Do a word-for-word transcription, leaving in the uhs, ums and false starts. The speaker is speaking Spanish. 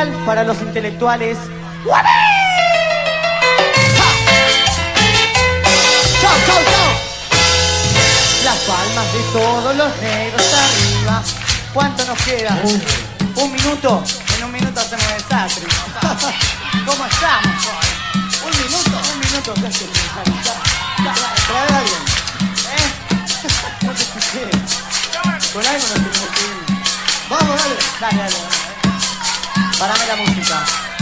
especial para los intelectuales. ¡Chau, chau, chau! Las palmas de todos los negros arriba. ¿Cuánto nos queda? Uh. ¿Un minuto? En un minuto hacemos desastre. ¿Cómo estamos? ¿Un minuto? Un minuto, ¿qué haces? Trae a alguien. ¿Eh? No te escuché. Con algo nos tenemos que ir. Vamos, dale. Dale, dale. Parame la música.